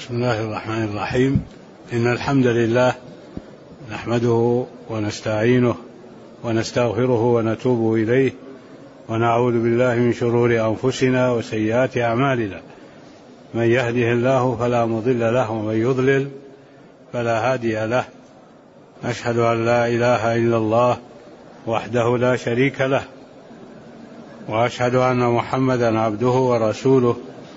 بسم الله الرحمن الرحيم. إن الحمد لله نحمده ونستعينه ونستغفره ونتوب إليه ونعوذ بالله من شرور أنفسنا وسيئات أعمالنا. من يهده الله فلا مضل له ومن يضلل فلا هادي له. أشهد أن لا إله إلا الله وحده لا شريك له، وأشهد أن محمدا عبده ورسوله،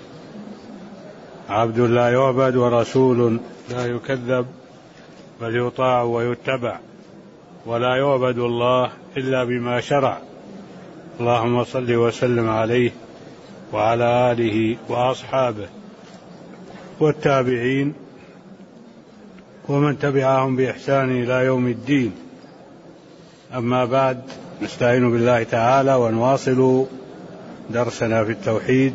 عبد لا يعبد ورسول لا يكذب، بل يطاع ويتبع، ولا يعبد الله إلا بما شرع. اللهم صل وسلم عليه وعلى آله وأصحابه والتابعين ومن تبعهم بإحسان إلى يوم الدين. أما بعد، نستعين بالله تعالى ونواصل درسنا في التوحيد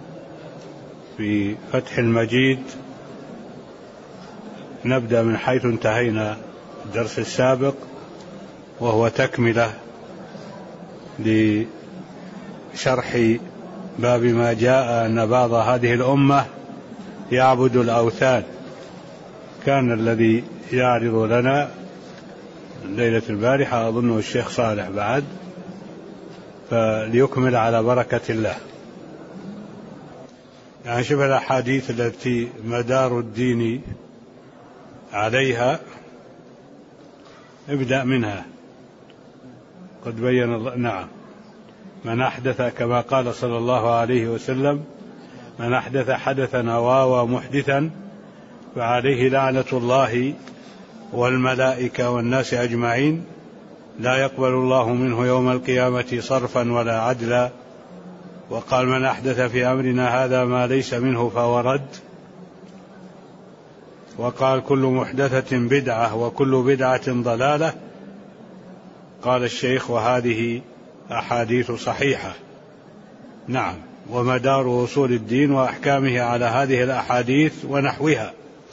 في فتح المجيد. نبدأ من حيث انتهينا الدرس السابق، وهو تكملة لشرح باب ما جاء أن بعض هذه الأمة يعبد الأوثان. كان الذي يعرض لنا ليلة البارحة أظنه الشيخ صالح بعد، فليكمل على بركة الله. يعني شوف الأحاديث التي مدار الدين عليها، ابدأ منها. قد بين الله، نعم، من أحدث كما قال صلى الله عليه وسلم: من أحدث حدثا أو آوى محدثا فعليه لعنة الله والملائكة والناس أجمعين، لا يقبل الله منه يوم القيامة صرفا ولا عدلا. وقال: من أحدث في أمرنا هذا ما ليس منه فهو رد. وقال: كل محدثة بدعة وكل بدعة ضلالة. قال الشيخ: وهذه أحاديث صحيحة. نعم، ومدار أصول الدين وأحكامه على هذه الأحاديث ونحوها.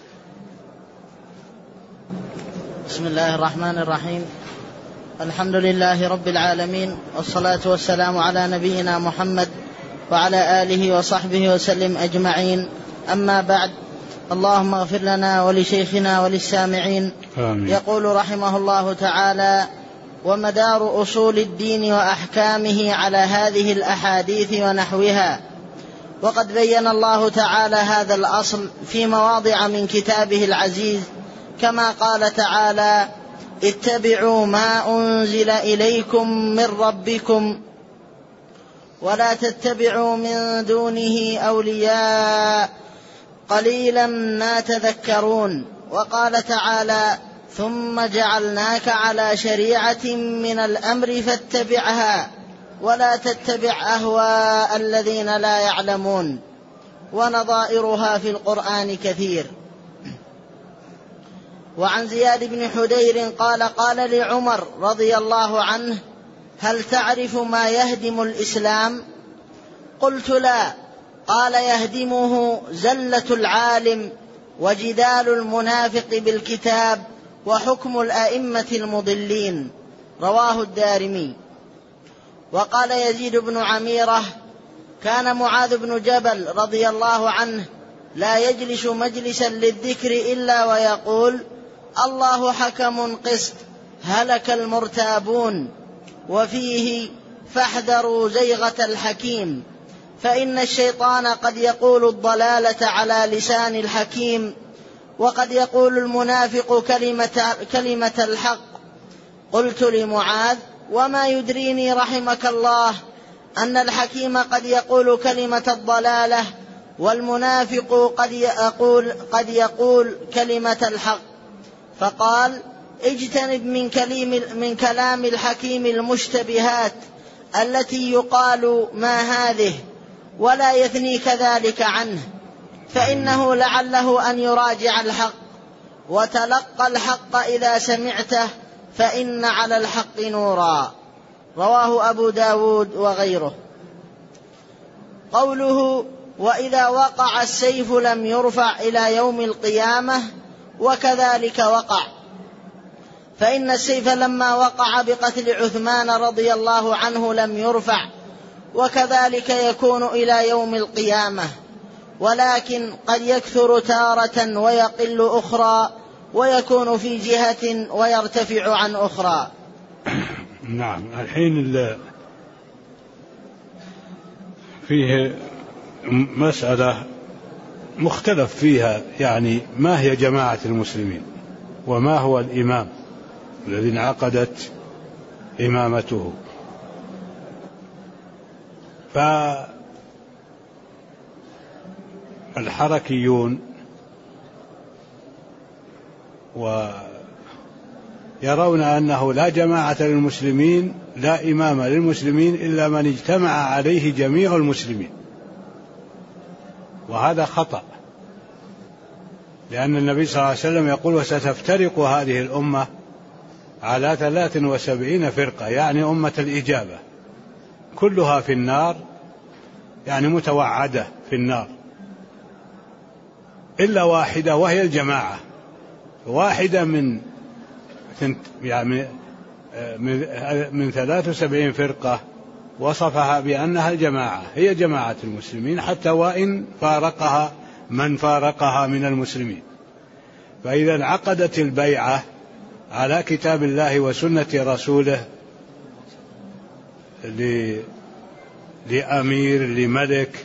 بسم الله الرحمن الرحيم. الحمد لله رب العالمين، والصلاة والسلام على نبينا محمد وعلى آله وصحبه وسلم أجمعين. أما بعد، اللهم اغفر لنا ولشيخنا وللسامعين. آمين. يقول رحمه الله تعالى: ومدار أصول الدين وأحكامه على هذه الأحاديث ونحوها. وقد بين الله تعالى هذا الأصل في مواضع من كتابه العزيز، كما قال تعالى: اتبعوا ما أنزل إليكم من ربكم ولا تتبعوا من دونه أولياء قليلا ما تذكرون. وقال تعالى: ثم جعلناك على شريعة من الأمر فاتبعها ولا تتبع أهواء الذين لا يعلمون. ونظائرها في القرآن كثير. وعن زياد بن حدير قال: قال لعمر رضي الله عنه: هل تعرف ما يهدم الإسلام؟ قلت: لا. قال: يهدمه زلة العالم وجدال المنافق بالكتاب وحكم الأئمة المضلين. رواه الدارمي. وقال يزيد بن عميرة: كان معاذ بن جبل رضي الله عنه لا يجلس مجلسا للذكر إلا ويقول: الله حكم قسط، هلك المرتابون. وفيه: فاحذروا زيغة الحكيم، فإن الشيطان قد يقول الضلالة على لسان الحكيم، وقد يقول المنافق كلمة الحق. قلت لمعاذ: وما يدريني رحمك الله أن الحكيم قد يقول كلمة الضلالة والمنافق قد يقول كلمة الحق؟ فقال: اجتنب من كلام الحكيم المشتبهات التي يقال ما هذه، ولا يثنيك ذلك عنه، فإنه لعله أن يراجع الحق. وتلقى الحق إذا سمعته، فإن على الحق نورا. رواه أبو داود وغيره. قوله: وإذا وقع السيف لم يرفع إلى يوم القيامة، وكذلك وقع، فإن السيف لما وقع بقتل عثمان رضي الله عنه لم يرفع، وكذلك يكون إلى يوم القيامة. ولكن قد يكثر تارة ويقل أخرى، ويكون في جهة ويرتفع عن أخرى. نعم. الحين فيه مسألة مختلف فيها، يعني ما هي جماعة المسلمين وما هو الإمام الذي انعقدت إمامته. فالحركيون ويرون أنه لا جماعة للمسلمين، لا إمام للمسلمين إلا من اجتمع عليه جميع المسلمين، وهذا خطأ، لأن النبي صلى الله عليه وسلم يقول: وستفترق هذه الأمة على 73 فرقة، يعني أمة الإجابة، كلها في النار، يعني متوعدة في النار، إلا واحدة وهي الجماعة. واحدة من 73 فرقة وصفها بأنها الجماعة، هي جماعة المسلمين، حتى وإن فارقها من فارقها من المسلمين. فإذا انعقدت البيعة على كتاب الله وسنة رسوله لأمير لملك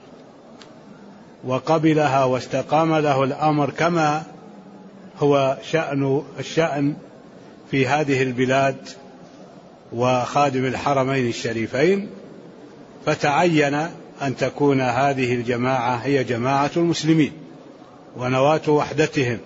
وقبلها واستقام له الأمر كما هو الشأن في هذه البلاد وخادم الحرمين الشريفين، فتعين أن تكون هذه الجماعة هي جماعة المسلمين ونواة وحدتهم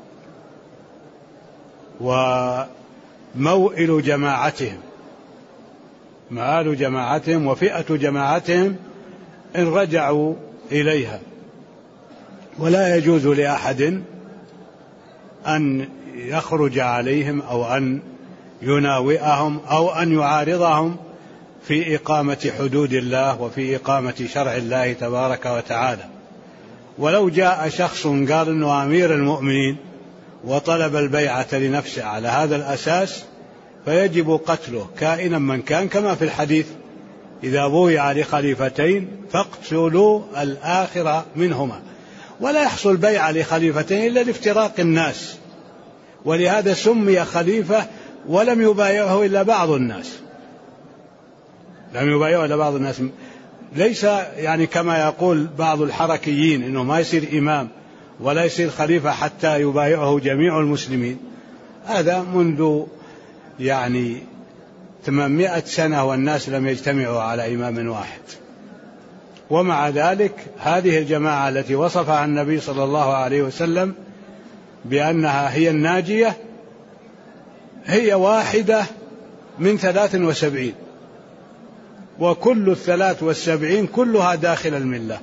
وموئل جماعتهم، مآل جماعتهم وفئة جماعتهم إن رجعوا إليها. ولا يجوز لأحد أن يخرج عليهم أو أن يناوئهم أو أن يعارضهم في إقامة حدود الله وفي إقامة شرع الله تبارك وتعالى. ولو جاء شخص قال إنه أمير المؤمنين وطلب البيعة لنفسه على هذا الأساس فيجب قتله كائنا من كان، كما في الحديث: إذا بويع لخليفتين فاقتلوا الآخر منهما. ولا يحصل بيعة لخليفتين إلا لافتراق الناس، ولهذا سمي خليفة ولم يبايعه إلا بعض الناس، لم يبايعه إلا بعض الناس. ليس يعني كما يقول بعض الحركيين إنه ما يصير إمام ولا يصير خليفة حتى يبايعه جميع المسلمين. هذا منذ 800 سنة والناس لم يجتمعوا على إمام واحد. ومع ذلك هذه الجماعة التي وصفها النبي صلى الله عليه وسلم بأنها هي الناجية هي واحدة من 73، وكل 73 كلها داخل الملة.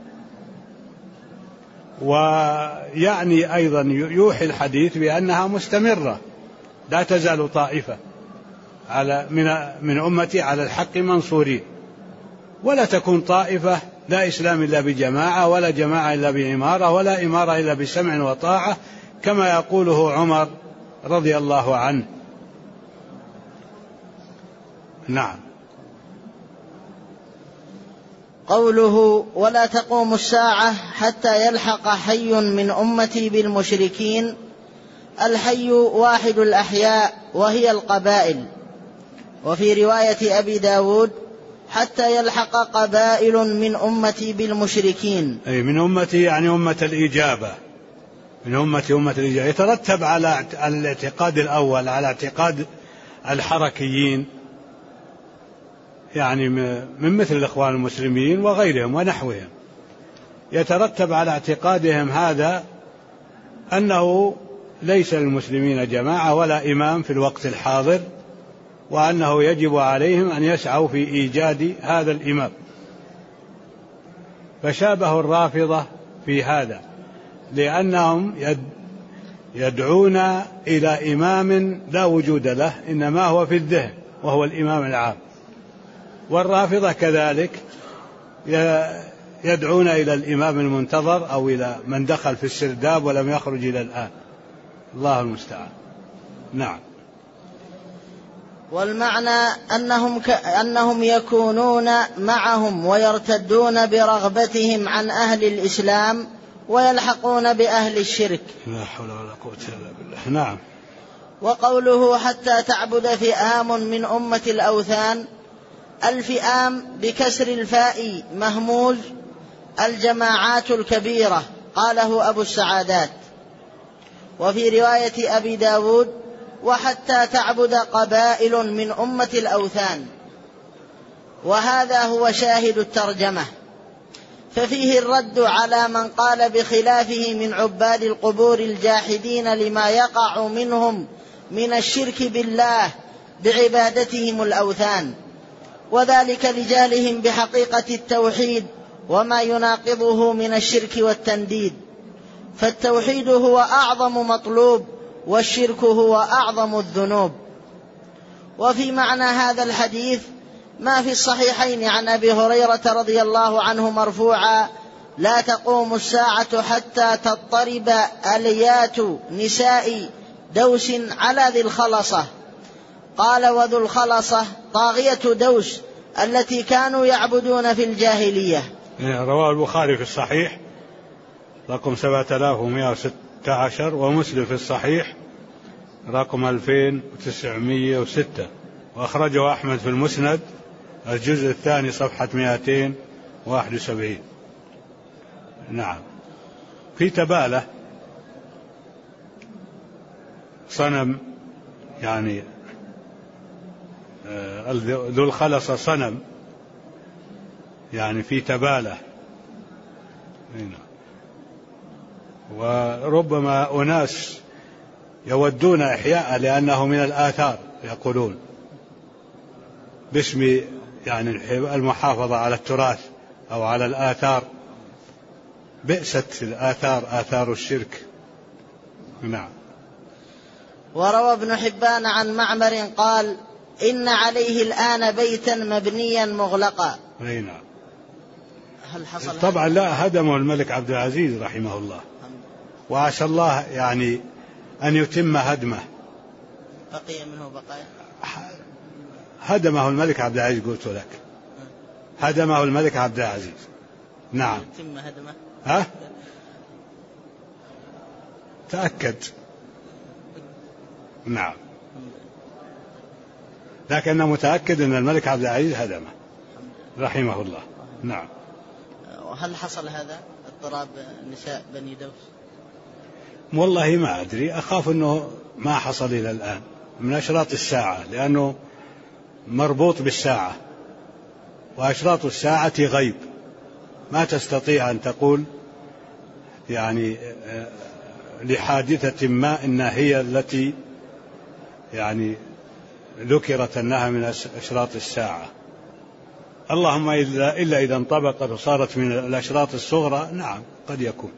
ويعني أيضا يوحي الحديث بأنها مستمرة، لا تزال طائفة من أمتي على الحق منصورين، ولا تكون طائفة لا إسلام إلا بجماعة، ولا جماعة إلا بإمارة، ولا إمارة إلا بسمع وطاعة، كما يقوله عمر رضي الله عنه. نعم. قوله: ولا تقوم الساعة حتى يلحق حي من أمتي بالمشركين. الحي واحد الأحياء وهي القبائل. وفي رواية أبي داود: حتى يلحق قبائل من أمتي بالمشركين. أي من أمتي يعني أمة الإجابة، من أمة الإجابة. يترتب على الاعتقاد الأول، على اعتقاد الحركيين، يعني من مثل الإخوان المسلمين وغيرهم ونحوهم، يترتب على اعتقادهم هذا أنه ليس للمسلمين جماعة ولا إمام في الوقت الحاضر، وأنه يجب عليهم أن يسعوا في إيجاد هذا الإمام. فشابه الرافضة في هذا، لأنهم يدعون إلى إمام لا وجود له، إنما هو في الذهن وهو الإمام العام. والرافضة كذلك يدعون إلى الإمام المنتظر أو إلى من دخل في السرداب ولم يخرج إلى الآن. الله المستعان. نعم. والمعنى أنهم يكونون معهم ويرتدون برغبتهم عن أهل الإسلام ويلحقون بأهل الشرك. لا حول ولا قوة إلا بالله. نعم. وقوله حتى تعبد فئام من أمة الأوثان، الفئام بكسر الفاء مهموز الجماعات الكبيرة، قاله أبو السعادات. وفي رواية أبي داود وحتى تعبد قبائل من أمة الأوثان، وهذا هو شاهد الترجمة، ففيه الرد على من قال بخلافه من عباد القبور الجاحدين لما يقع منهم من الشرك بالله بعبادتهم الأوثان، وذلك لجهلهم بحقيقة التوحيد وما يناقضه من الشرك والتنديد، فالتوحيد هو أعظم مطلوب والشرك هو أعظم الذنوب. وفي معنى هذا الحديث ما في الصحيحين عن أبي هريرة رضي الله عنه مرفوعا: لا تقوم الساعة حتى تضطرب أليات نساء دوس على ذي الخلصة. قال: وذو الخلصة طاغية دوس التي كانوا يعبدون في الجاهلية. رواه البخاري في الصحيح رقم 7116، ومسلم في الصحيح رقم 2906، وأخرجه أحمد في المسند الجزء الثاني صفحة 271. نعم. في تبالة صنم، يعني ذو الخلصة صنم، يعني في تبالة، وربما أناس يودون إحياء لأنه من الآثار، يقولون باسم يعني المحافظة على التراث أو على الآثار. بئست الآثار آثار الشرك. نعم. وروى ابن حبان عن معمر قال: إن عليه الآن بيتا مبنيا مغلقا. نعم. هل حصل؟ طبعا لا، هدمه الملك عبد العزيز رحمه الله، وعسى الله يعني أن يتم هدمه. بقي منه بقايا؟ هدمه الملك عبد العزيز، قلت لك هدمه الملك عبد العزيز. نعم. يتم هدمه؟ ها؟ تأكد. نعم. لكن متأكد أن الملك عبد العزيز هدمه رحمه الله. نعم. وهل حصل هذا اضطراب نساء بني دوس؟ والله ما أدري، أخاف أنه ما حصل إلى الآن، من أشراط الساعة، لأنه مربوط بالساعة، وأشراط الساعة غيب، ما تستطيع أن تقول يعني لحادثة ما إنها هي التي يعني ذكرت أنها من أشراط الساعة. اللهم إلا إذا انطبقت وصارت من الأشراط الصغرى، نعم قد يكون.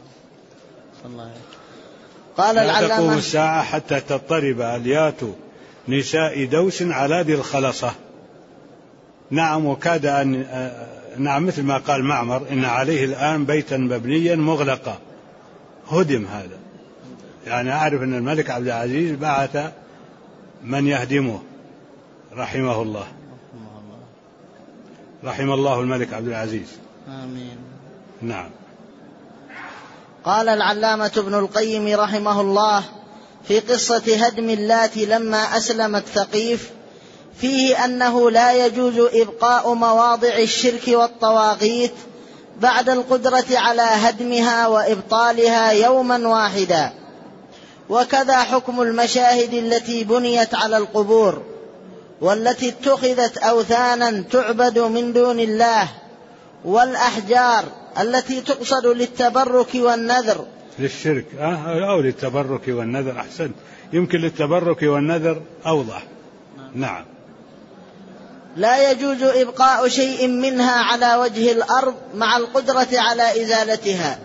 قال لا تقوم الساعة حتى تضطرب أليات نساء دوس على ذي الخلصة. نعم. وكاد أن نعم، مثل ما قال معمر: إن عليه الآن بيتا مبنيا مغلقا. هدم هذا، يعني أعرف أن الملك عبد العزيز بعث من يهدمه رحمه الله. رحم الله الملك عبد العزيز. آمين. نعم. قال العلامة ابن القيم رحمه الله في قصة هدم اللات لما أسلمت ثقيف، فيه أنه لا يجوز إبقاء مواضع الشرك والطواغيت بعد القدرة على هدمها وإبطالها يوما واحدا، وكذا حكم المشاهد التي بنيت على القبور والتي اتخذت أوثانا تعبد من دون الله، والأحجار التي تقصد للتبرك والنذر. للشرك أو للتبرك والنذر، أحسنت، يمكن للتبرك والنذر أوضح. نعم. لا يجوز إبقاء شيء منها على وجه الأرض مع القدرة على إزالتها،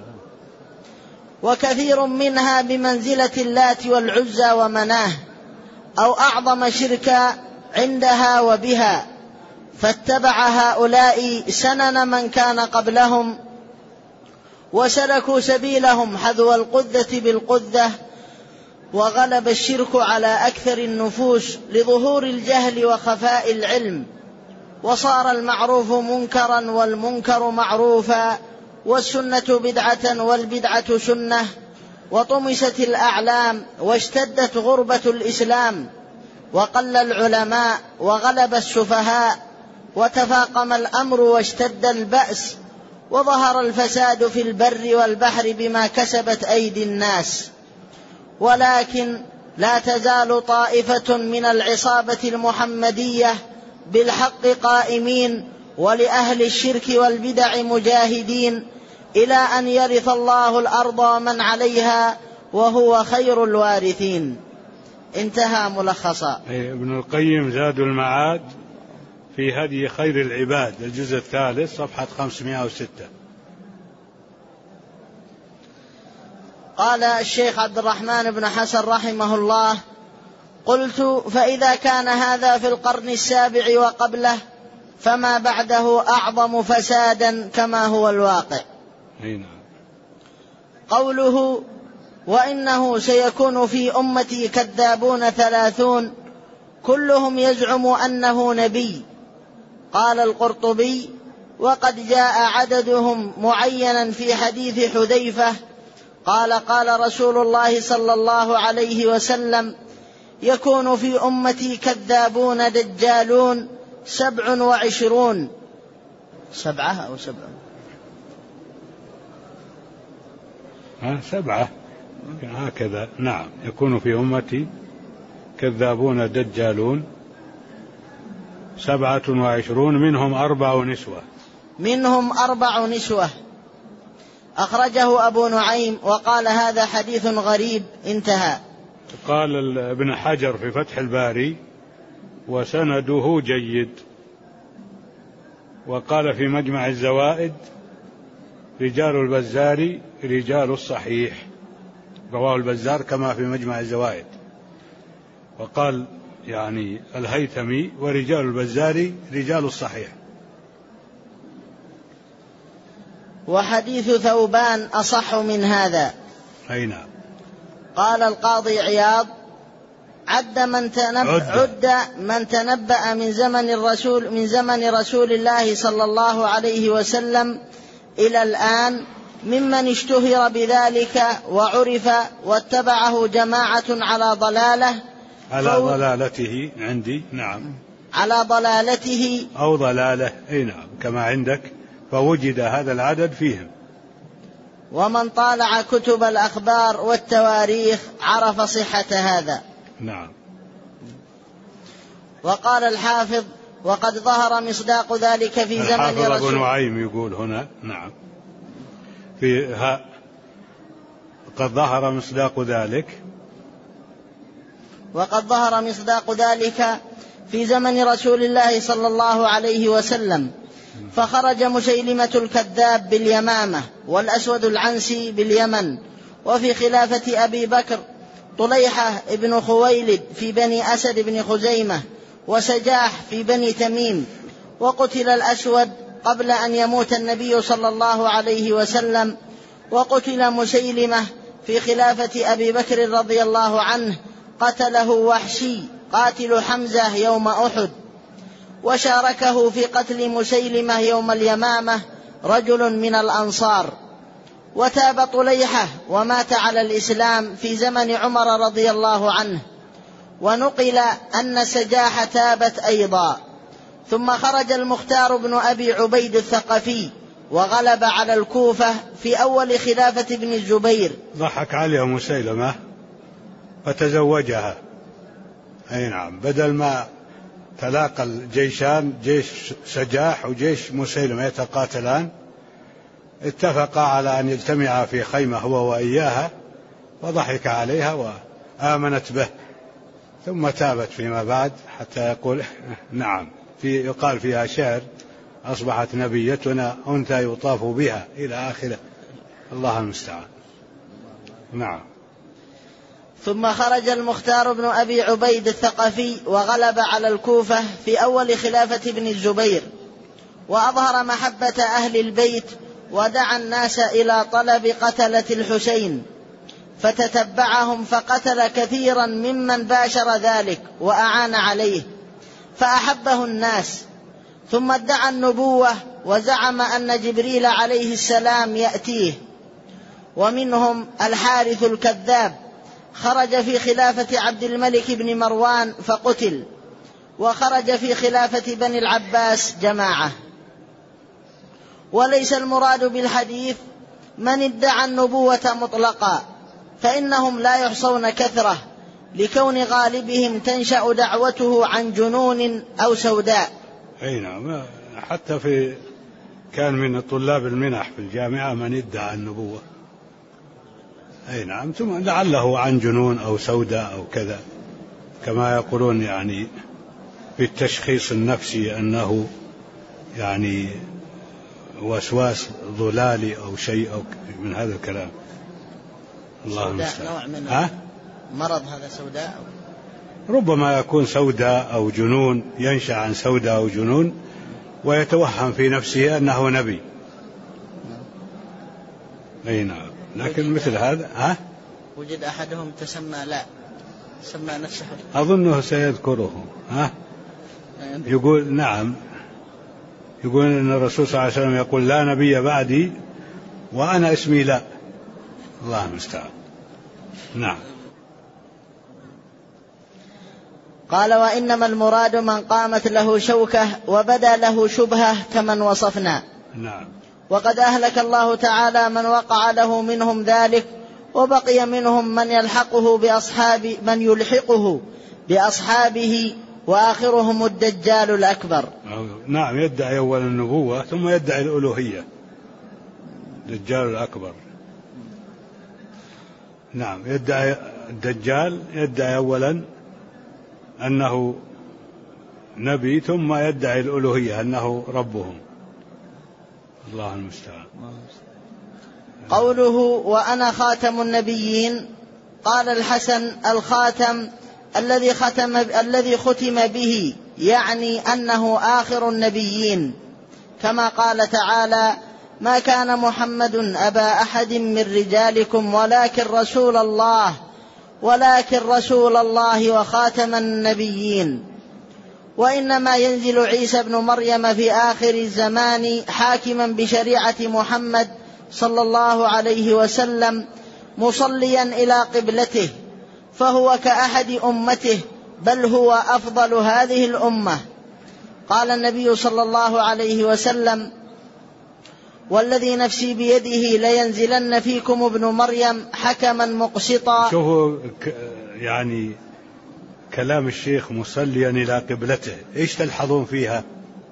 وكثير منها بمنزلة اللات والعزى ومناه أو أعظم شركا عندها وبها، فاتبع هؤلاء سنن من كان قبلهم وسلكوا سبيلهم حذو القذة بالقذة وغلب الشرك على أكثر النفوس لظهور الجهل وخفاء العلم، وصار المعروف منكرا والمنكر معروفا، والسنة بدعة والبدعة سنة، وطمست الأعلام واشتدت غربة الإسلام، وقل العلماء وغلب السفهاء، وتفاقم الأمر واشتد البأس، وظهر الفساد في البر والبحر بما كسبت أيدي الناس. ولكن لا تزال طائفة من العصابة المحمدية بالحق قائمين، ولأهل الشرك والبدع مجاهدين، إلى أن يرث الله الأرض ومن عليها وهو خير الوارثين. انتهى ملخصا. ابن القيم زاد المعاد في هدي خير العباد، الجزء الثالث، صفحة 506. قال الشيخ عبد الرحمن بن حسن رحمه الله: قلت: فإذا كان هذا في القرن السابع وقبله، فما بعده أعظم فسادا كما هو الواقع. قوله: وإنه سيكون في أمتي كذابون 30 كلهم يزعم أنه نبي. قال القرطبي: وقد جاء عددهم معينا في حديث حذيفة قال: قال رسول الله صلى الله عليه وسلم: يكون في أمتي كذابون دجالون 27. 7 أو 7؟ 7 هكذا. نعم، يكون في أمتي كذابون دجالون 27 منهم 4 نسوة. منهم 4 نسوة. أخرجه أبو نعيم وقال: هذا حديث غريب. انتهى. قال ابن حجر في فتح الباري: وسنده جيد. وقال في مجمع الزوائد: رجال البزار رجال الصحيح، رواه البزار كما في مجمع الزوائد. وقال يعني الهيثمي: ورجال البزار رجال الصحيح. وحديث ثوبان أصح من هذا. أي نعم. قال القاضي عياض: عد من تنبأ من زمن رسول الله صلى الله عليه وسلم إلى الآن ممن اشتهر بذلك وعرف واتبعه جماعة على ضلالة، على ضلالته عندي. نعم، على ضلالته أو ضلالة. أي نعم، كما عندك. فوجد هذا العدد فيهم. ومن طالع كتب الأخبار والتواريخ عرف صحة هذا. نعم. وقال الحافظ: وقد ظهر مصداق ذلك في زمن رسول. ابن نعيم يقول هنا. نعم، فيها قد ظهر مصداق ذلك. وقد ظهر مصداق ذلك في زمن رسول الله صلى الله عليه وسلم، فخرج مسيلمة الكذاب باليمامة، والأسود العنسي باليمن، وفي خلافة أبي بكر طليحة ابن خويلد في بني أسد بن خزيمة، وسجاح في بني تميم. وقتل الأسود قبل أن يموت النبي صلى الله عليه وسلم، وقتل مسيلمة في خلافة أبي بكر رضي الله عنه، قتله وحشي قاتل حمزة يوم أحد. وشاركه في قتل مسيلمة يوم اليمامة رجل من الأنصار. وتاب طليحة ومات على الإسلام في زمن عمر رضي الله عنه. ونقل أن سجاح تابت أيضا. ثم خرج المختار بن أبي عبيد الثقفي وغلب على الكوفة في أول خلافة ابن الزبير. ضحك عليها مسيلمة فتزوجها. أي نعم، بدل ما تلاقى الجيشان، جيش سجاح وجيش مسيلمة يتقاتلان، اتفقا على أن يجتمعا في خيمة هو وإياها، وضحك عليها وآمنت به، ثم تابت فيما بعد حتى يقول نعم، يقال فيها شعر: أصبحت نبيتنا أنثى يطاف بها، إلى آخره. الله المستعان. نعم. ثم خرج المختار بن أبي عبيد الثقفي وغلب على الكوفة في أول خلافة ابن الزبير، وأظهر محبة أهل البيت، ودعا الناس إلى طلب قتلة الحسين. فتتبعهم فقتل كثيرا ممن باشر ذلك وأعان عليه، فأحبه الناس، ثم ادعى النبوة وزعم أن جبريل عليه السلام يأتيه. ومنهم الحارث الكذاب، خرج في خلافة عبد الملك بن مروان فقتل، وخرج في خلافة بني العباس جماعة. وليس المراد بالحديث من ادعى النبوة مطلقا، فإنهم لا يحصون كثرة، لكون غالبهم تنشأ دعوته عن جنون أو سوداء. أي نعم، حتى كان من طلاب المنح في الجامعة من ادعى النبوة. أي نعم، ثم لعله عن جنون أو سوداء أو كذا، كما يقولون يعني بالتشخيص النفسي أنه يعني وسواس ضلالي أو شيء أو من هذا الكلام. الله المستعان. نوع من مرض هذا سوداء، ربما يكون سوداء أو جنون، ينشأ عن سوداء أو جنون ويتوهم في نفسه أنه نبي. أي نعم، لكن مثل هذا وجد أحدهم سمى نفسه، أظنه سيذكره. يقول نعم، يقول أن الرسول صلى الله عليه وسلم يقول لا نبي بعدي وأنا اسمي لا. الله المستعان. نعم. قال: وإنما المراد من قامت له شوكة وبدا له شبهة كمن وصفنا. نعم. وقد أهلك الله تعالى من وقع له منهم ذلك، وبقي منهم من يلحقه بأصحابه وآخرهم الدجال الأكبر. نعم، يدعي أول النبوة ثم يدعي الألوهية، الدجال الأكبر. نعم، يدعي الدجال، يدعي أولا أنه نبي ثم يدعي الألوهية أنه ربهم. الله المستعان. قوله وأنا خاتم النبيين، قال الحسن: الخاتم الذي ختم به، يعني أنه آخر النبيين، كما قال تعالى: ما كان محمد أبا أحد من رجالكم ولكن رسول الله وخاتم النبيين. وإنما ينزل عيسى بن مريم في آخر الزمان حاكما بشريعة محمد صلى الله عليه وسلم، مصليا إلى قبلته، فهو كأحد أمته، بل هو أفضل هذه الأمة. قال النبي صلى الله عليه وسلم: والذي نفسي بيده لينزلن فيكم ابن مريم حكما مقسطا. شوفوا يعني كلام الشيخ مصليا إلى قبلته، إيش تلحظون فيها؟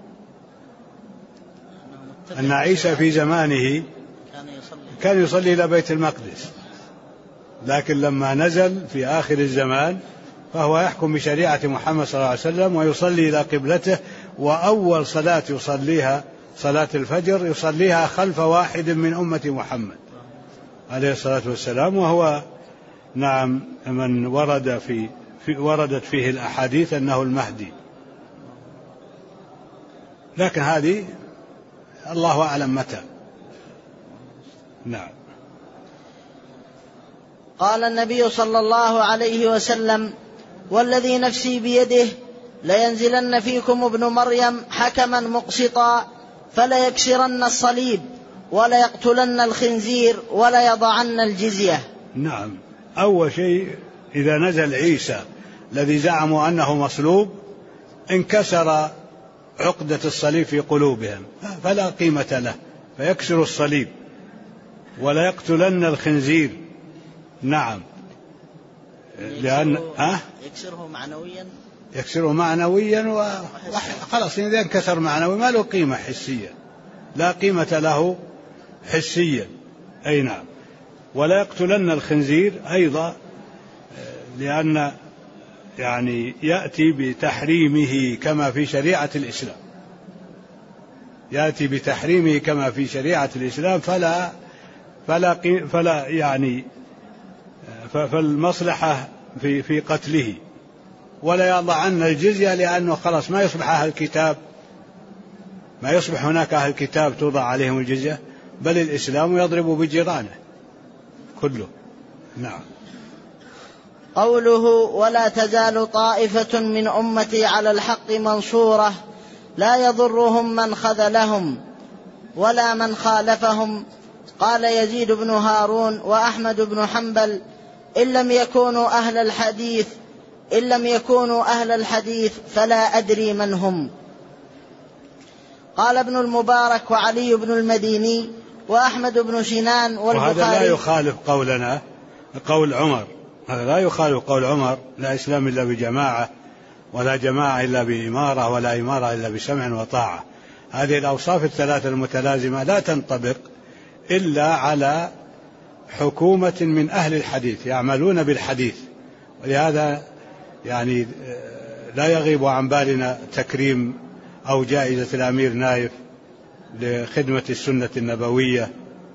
أن عيسى في زمانه كان يصلي إلى بيت المقدس، لكن لما نزل في آخر الزمان فهو يحكم بشريعة محمد صلى الله عليه وسلم ويصلي إلى قبلته. وأول صلاة يصليها صلاة الفجر يصليها خلف واحد من أمة محمد عليه الصلاة والسلام، وهو نعم من وردت فيه الأحاديث أنه المهدي، لكن هذه الله أعلم متى. نعم. قال النبي صلى الله عليه وسلم: والذي نفسي بيده لينزلن فيكم ابن مريم حكما مقسطا، فليكسرن الصليب وليقتلن الخنزير وليضعن الجزية. نعم، أول شيء إذا نزل عيسى الذي زعموا أنه مصلوب انكسر عقدة الصليب في قلوبهم فلا قيمة له، فيكسر الصليب ولا يقتلن الخنزير. نعم، لأن يكسره معنويا وخلاص، إذا انكسر معنوي ما له قيمة حسية، لا قيمة له حسيا. أي نعم. ولا يقتلن الخنزير أيضا، لأن يعني يأتي بتحريمه كما في شريعة الإسلام، يأتي بتحريمه كما في شريعة الإسلام، فلا يعني فالمصلحة في قتله. ولا يضعن الجزية، لأنه خلاص ما يصبح أهل الكتاب، ما يصبح هناك أهل الكتاب توضع عليهم الجزية، بل الإسلام يضرب بجيرانه كله. نعم. قوله ولا تزال طائفة من أمتي على الحق منصورة لا يضرهم من خذلهم ولا من خالفهم. قال يزيد بن هارون وأحمد بن حنبل إن لم يكونوا أهل الحديث فلا أدري من هم. قال ابن المبارك وعلي بن المديني وأحمد بن سنان والبخاري. وهذا لا يخالف قولنا قول عمر، هذا لا يخالف قول عمر لا إسلام إلا بجماعة ولا جماعة إلا بإمارة ولا إمارة إلا بسمع وطاعة. هذه الأوصاف الثلاثة المتلازمة لا تنطبق إلا على حكومة من أهل الحديث يعملون بالحديث. ولهذا يعني لا يغيب عن بالنا تكريم أو جائزة الأمير نايف لخدمة السنة النبوية،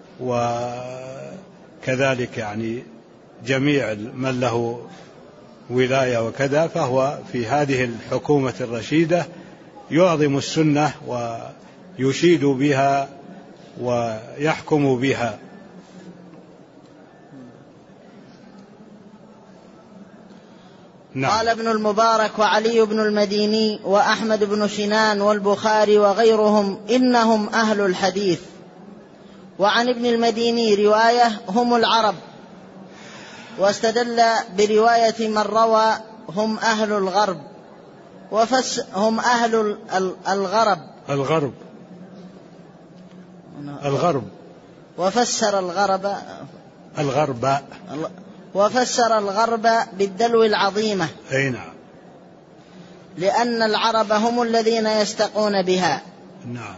وكذلك يعني جميع من له ولاية وكذا، فهو في هذه الحكومة الرشيدة يعظم السنة ويشيد بها ويحكم بها. نعم. قال ابن المبارك وعلي بن المديني وأحمد بن سنان والبخاري وغيرهم إنهم أهل الحديث. وعن ابن المديني رواية هم العرب، واستدل برواية من روى هم أهل الغرب هم أهل الغرب وفسر الغرب بالدلو العظيمة. أي نعم. لأن العرب هم الذين يستقون بها. نعم.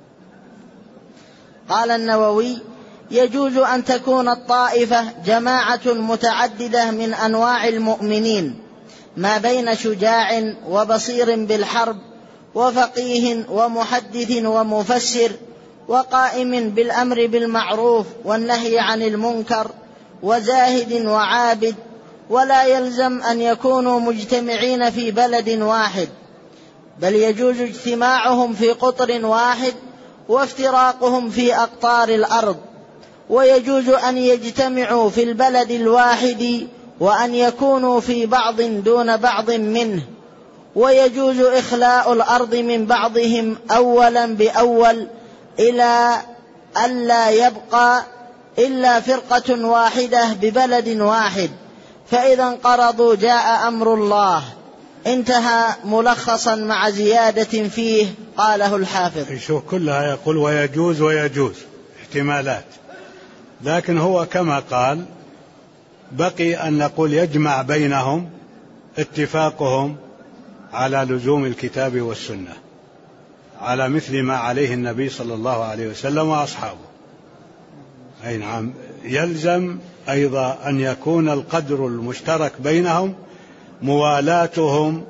قال النووي يجوز أن تكون الطائفة جماعة متعددة من أنواع المؤمنين ما بين شجاع وبصير بالحرب وفقيه ومحدث ومفسر وقائم بالأمر بالمعروف والنهي عن المنكر وزاهد وعابد، ولا يلزم أن يكونوا مجتمعين في بلد واحد، بل يجوز اجتماعهم في قطر واحد وافتراقهم في أقطار الأرض، ويجوز أن يجتمعوا في البلد الواحد وأن يكونوا في بعض دون بعض منه، ويجوز إخلاء الأرض من بعضهم أولا بأول إلى ألا يبقى إلا فرقة واحدة ببلد واحد، فإذا انقرضوا جاء أمر الله. انتهى ملخصا مع زيادة فيه قاله الحافظ. شوف كلها يقول ويجوز احتمالات، لكن هو كما قال بقي أن نقول يجمع بينهم اتفاقهم على لزوم الكتاب والسنة على مثل ما عليه النبي صلى الله عليه وسلم وأصحابه. أي نعم. يلزم أيضا أن يكون القدر المشترك بينهم موالاتهم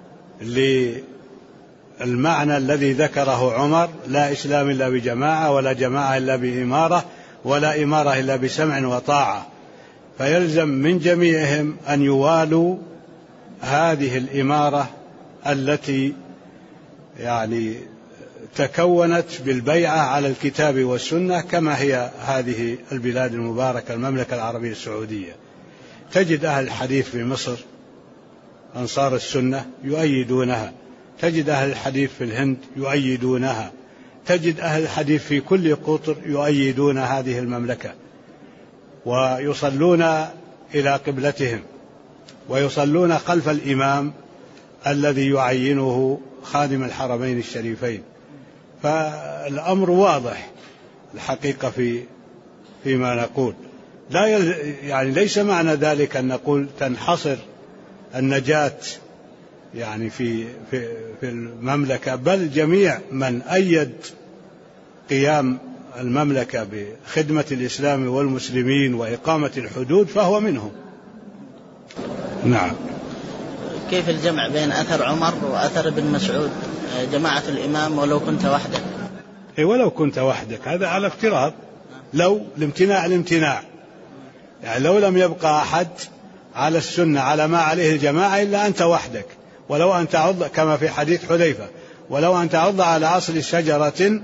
للمعنى الذي ذكره عمر لا إسلام إلا بجماعة ولا جماعة إلا بإمارة ولا إمارة إلا بسمع وطاعة، فيلزم من جميعهم أن يوالوا هذه الإمارة التي يعني تكونت بالبيعة على الكتاب والسنة كما هي هذه البلاد المباركة المملكة العربية السعودية. تجد أهل الحديث في مصر أنصار السنة يؤيدونها، تجد أهل الحديث في الهند يؤيدونها، تجد أهل الحديث في كل قطر يؤيدون هذه المملكة ويصلون إلى قبلتهم ويصلون خلف الإمام الذي يعينه خادم الحرمين الشريفين. فالأمر واضح الحقيقة فيما نقول. لا يعني ليس معنى ذلك أن نقول تنحصر النجاة يعني في المملكة، بل جميع من أيد قيام المملكة بخدمة الإسلام والمسلمين وإقامة الحدود فهو منهم. نعم. كيف الجمع بين أثر عمر وأثر ابن مسعود جماعة الإمام ولو كنت وحدك؟ ولو كنت وحدك هذا على افتراض، لو الامتناع يعني لو لم يبقى أحد على السنة على ما عليه الجماعة إلا أنت وحدك، ولو أن تعض كما في حديث حذيفة ولو أن تعض على أصل شجرة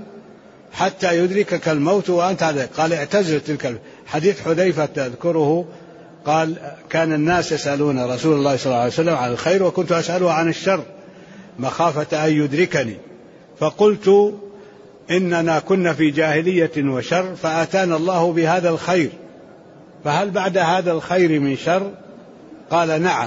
حتى يدركك الموت وأنت عليك، قال اعتزل تلك. حديث حذيفة تذكره قال كان الناس يسألون رسول الله صلى الله عليه وسلم عن الخير وكنت أسأله عن الشر مخافة أن يدركني، فقلت إننا كنا في جاهلية وشر فأتانا الله بهذا الخير، فهل بعد هذا الخير من شر؟ قال نعم.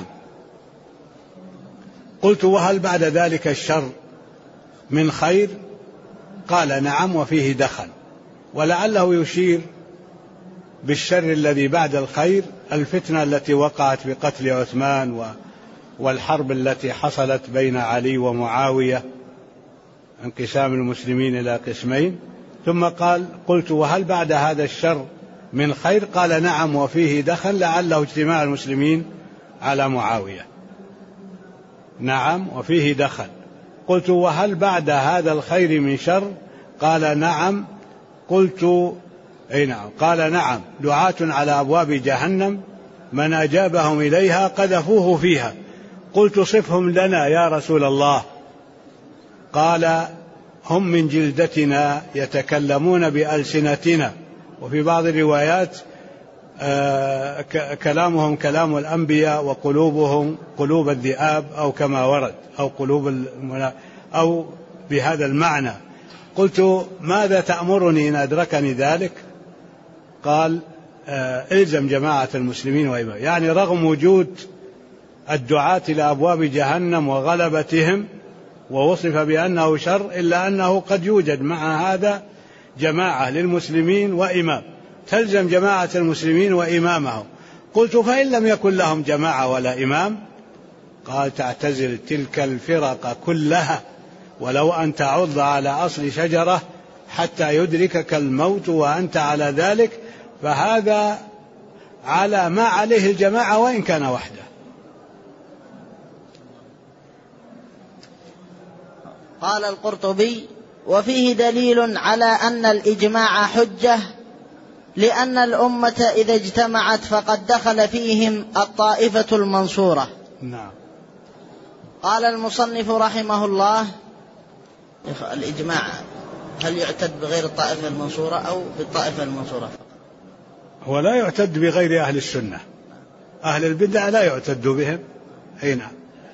قلت وهل بعد ذلك الشر من خير؟ قال نعم وفيه دخل. ولعله يشير بالشر الذي بعد الخير الفتنة التي وقعت بقتل عثمان والحرب التي حصلت بين علي ومعاوية، انقسام المسلمين إلى قسمين. ثم قال قلت وهل بعد هذا الشر من خير؟ قال نعم وفيه دخل، لعله اجتماع المسلمين على معاوية. نعم وفيه دخل. قلت وهل بعد هذا الخير من شر؟ قال نعم. قلت أي نعم. قال نعم، دعاة على أبواب جهنم من أجابهم إليها قذفوه فيها. قلت صفهم لنا يا رسول الله. قال هم من جلدتنا يتكلمون بألسنتنا، وفي بعض الروايات كلامهم كلام الأنبياء وقلوبهم قلوب الذئاب، أو كما ورد، أو بهذا المعنى. قلت ماذا تأمرني إن أدركني ذلك؟ قال إلزم جماعة المسلمين وإمام، يعني رغم وجود الدعاة إلى أبواب جهنم وغلبتهم ووصف بأنه شر، إلا أنه قد يوجد مع هذا جماعة للمسلمين وإمام، تلزم جماعة المسلمين وإمامهم. قلت فإن لم يكن لهم جماعة ولا إمام؟ قال تعتزل تلك الفرق كلها ولو أن تعض على أصل شجرة حتى يدركك الموت وأنت على ذلك، فهذا على ما عليه الجماعة وإن كان وحده. قال القرطبي وفيه دليل على أن الإجماع حجة، لأن الأمة إذا اجتمعت فقد دخل فيهم الطائفة المنصورة. نعم. قال المصنف رحمه الله الإجماع هل يعتد بغير الطائفة المنصورة أو بالطائفة المنصورة؟ هو لا يعتد بغير أهل السنة، أهل البدع لا يعتد بهم. أي نعم.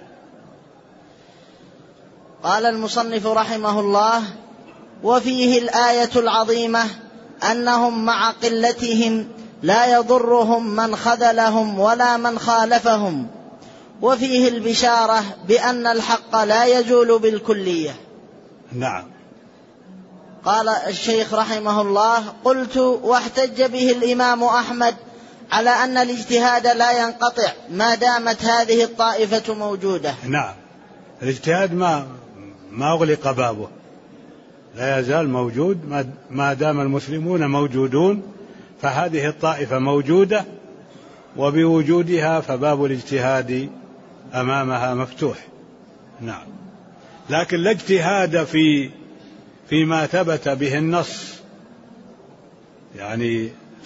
قال المصنف رحمه الله وفيه الآية العظيمة أنهم مع قلتهم لا يضرهم من خذلهم ولا من خالفهم، وفيه البشارة بأن الحق لا يزول بالكلية. نعم. قال الشيخ رحمه الله قلت واحتج به الإمام أحمد على أن الاجتهاد لا ينقطع ما دامت هذه الطائفة موجودة. نعم، الاجتهاد ما أغلق بابه، لا يزال موجود ما دام المسلمون موجودون، فهذه الطائفة موجودة، وبوجودها فباب الاجتهاد أمامها مفتوح. نعم. لكن لا اجتهاد فيما ثبت به النص، يعني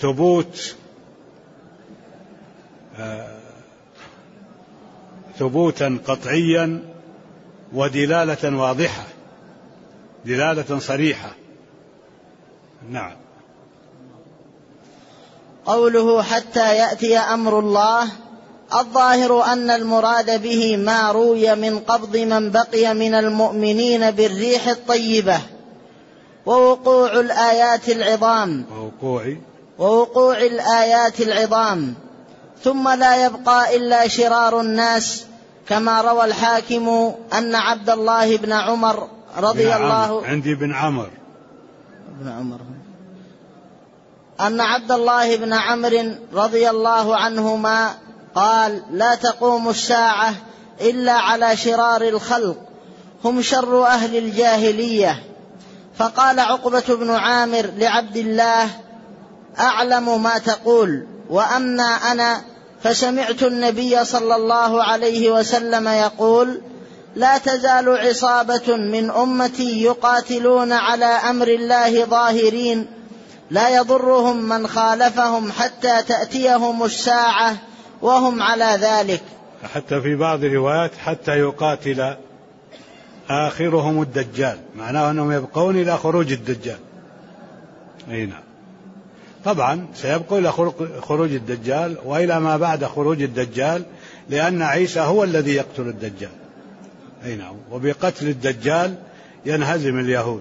ثبوتا قطعيا ودلالة واضحة، دلالة صريحة. نعم. قوله حتى يأتي أمر الله، الظاهر أن المراد به ما روي من قبض من بقي من المؤمنين بالريح الطيبة ووقوع الآيات العظام ثم لا يبقى إلا شرار الناس، كما روى الحاكم أن عبد الله بن عمر رضي الله عندي بن عمر أن عبد الله بن عمرو رضي الله عنهما قال لا تقوم الساعة إلا على شرار الخلق هم شر أهل الجاهلية. فقال عقبة بن عامر لعبد الله أعلم ما تقول وأما أنا فسمعت النبي صلى الله عليه وسلم يقول لا تزال عصابة من أمتي يقاتلون على أمر الله ظاهرين لا يضرهم من خالفهم حتى تأتيهم الساعة وهم على ذلك. حتى في بعض الروايات حتى يقاتل آخرهم الدجال، معناه أنهم يبقون إلى خروج الدجال. أي نعم. طبعا سيبقى إلى خروج الدجال وإلى ما بعد خروج الدجال، لأن عيسى هو الذي يقتل الدجال. أي نعم. وبقتل الدجال ينهزم اليهود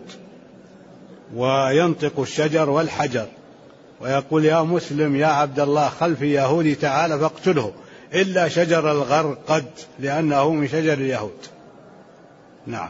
وينطق الشجر والحجر ويقول يا مسلم يا عبد الله خلفي يهودي تعال فاقتله إلا شجر الغرقد لأنه من شجر اليهود. نعم.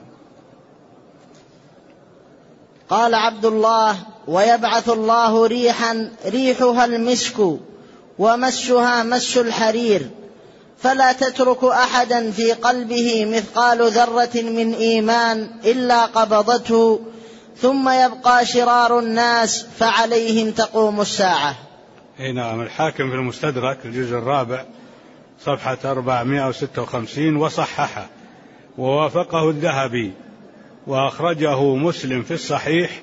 قال عبد الله: ويبعث الله ريحا ريحها المسك ومسها مس الحرير، فلا تترك أحدا في قلبه مثقال ذرة من إيمان إلا قبضته، ثم يبقى شرار الناس فعليهم تقوم الساعة. نعم. الحاكم في المستدرك الجزء الرابع صفحة 456 وصححه ووافقه الذهبي، وأخرجه مسلم في الصحيح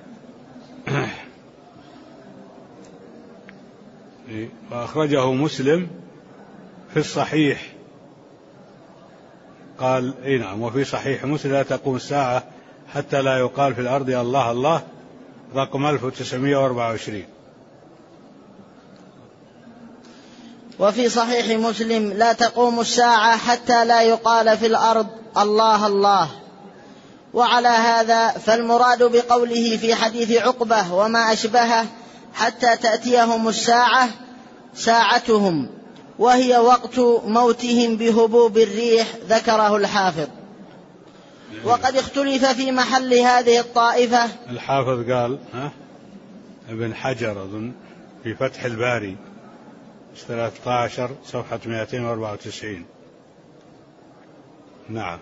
وأخرجه مسلم في الصحيح قال نعم. وفي صحيح مسلم لا تقوم الساعة حتى لا يقال في الأرض الله الله، رقم 1924. وفي صحيح مسلم لا تقوم الساعة حتى لا يقال في الأرض الله الله. وعلى هذا فالمراد بقوله في حديث عقبة وما أشبهه حتى تأتيهم الساعة ساعتهم، وهي وقت موتهم بهبوب الريح، ذكره الحافظ. وقد اختلف في محل هذه الطائفة. الحافظ قال ابن حجر أظن في فتح الباري 13 صفحة 294. نعم.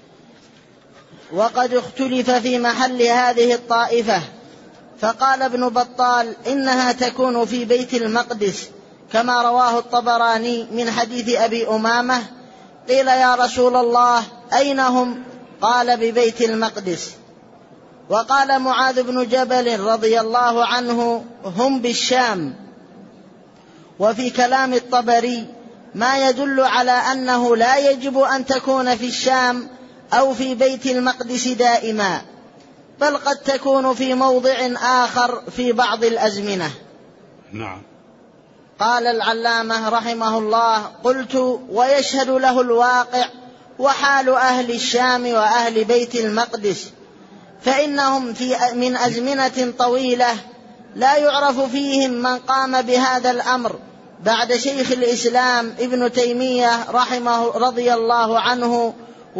وقد اختلف في محل هذه الطائفة، فقال ابن بطال إنها تكون في بيت المقدس كما رواه الطبراني من حديث أبي أمامة. قيل يا رسول الله أين هم؟ قال ببيت المقدس. وقال معاذ بن جبل رضي الله عنه هم بالشام. وفي كلام الطبري ما يدل على أنه لا يجب أن تكون في الشام أو في بيت المقدس دائما، بل قد تكون في موضع آخر في بعض الأزمنة. نعم. قال العلامة رحمه الله: قلت ويشهد له الواقع وحال أهل الشام وأهل بيت المقدس، فإنهم من أزمنة طويلة لا يعرف فيهم من قام بهذا الأمر بعد شيخ الإسلام ابن تيمية رضي الله عنه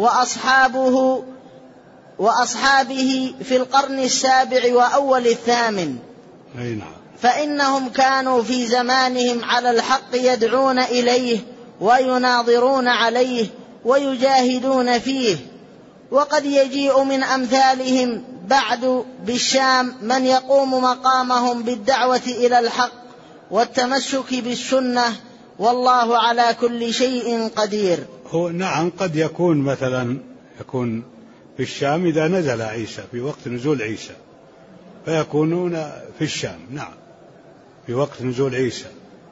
وأصحابه في القرن السابع وأول الثامن. فإنهم كانوا في زمانهم على الحق يدعون إليه ويناظرون عليه ويجاهدون فيه، وقد يجيء من أمثالهم بعد بالشام من يقوم مقامهم بالدعوة إلى الحق والتمسك بالسنة، والله على كل شيء قدير. هو نعم قد يكون مثلا يكون في الشام إذا نزل عيسى في وقت نزول عيسى فيكونون في الشام. نعم في وقت نزول عيسى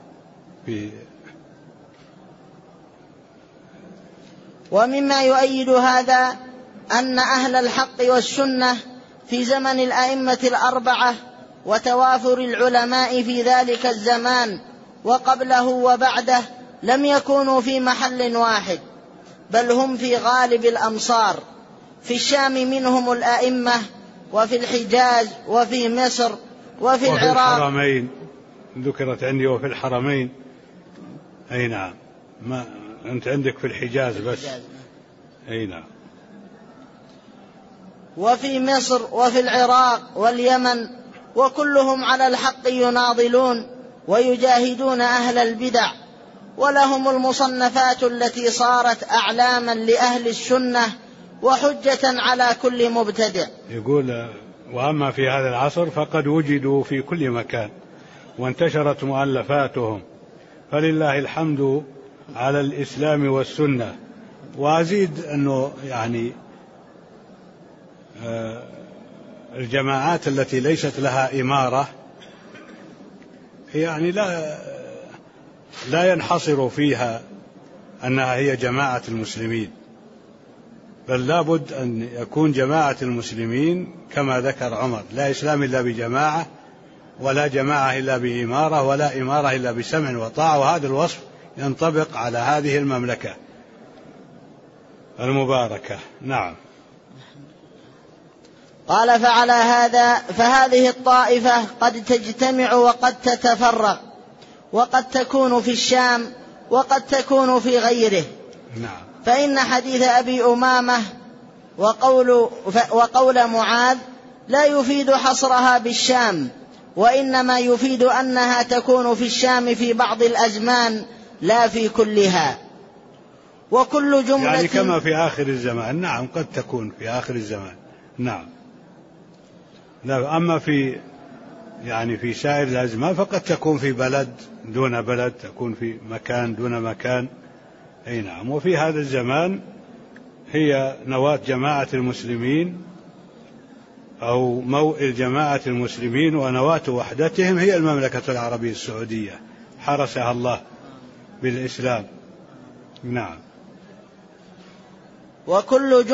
ومما يؤيد هذا أن أهل الحق والسنة في زمن الأئمة الأربعة وتوافر العلماء في ذلك الزمان وقبله وبعده لم يكونوا في محل واحد، بل هم في غالب الأمصار. في الشام منهم الأئمة، وفي الحجاز، وفي مصر، وفي العراق. الحرمين ذكرت عندي وفي الحرمين. أي نعم. ما أنت عندك في الحجاز بس. أي نعم. وفي مصر وفي العراق واليمن، وكلهم على الحق يناضلون ويجاهدون أهل البدع، ولهم المصنفات التي صارت أعلاما لأهل السنة وحجة على كل مبتدع. يقول وأما في هذا العصر فقد وجدوا في كل مكان وانتشرت مؤلفاتهم، فلله الحمد على الإسلام والسنة. وأزيد أنه يعني الجماعات التي ليست لها إمارة يعني لا ينحصر فيها أنها هي جماعة المسلمين، بل لابد أن يكون جماعة المسلمين كما ذكر عمر: لا إسلام إلا بجماعة، ولا جماعة إلا بإمارة، ولا إمارة إلا بسمع وطاعة، وهذا الوصف ينطبق على هذه المملكة المباركة. نعم. قال: فعلى هذا فهذه الطائفة قد تجتمع وقد تتفرق، وقد تكون في الشام وقد تكون في غيره. نعم. فإن حديث أبي أمامة وقول معاذ لا يفيد حصرها بالشام، وإنما يفيد أنها تكون في الشام في بعض الأزمان لا في كلها. وكل جملة يعني كما في آخر الزمان. نعم، قد تكون في آخر الزمان. نعم. لا، أما في سائر الأزمان فقد تكون في بلد دون بلد، تكون في مكان دون مكان. أي نعم. وفي هذا الزمان هي نواة جماعة المسلمين أو موئل جماعة المسلمين، ونواة وحدتهم هي المملكة العربية السعودية، حرسها الله بالإسلام. نعم. وكل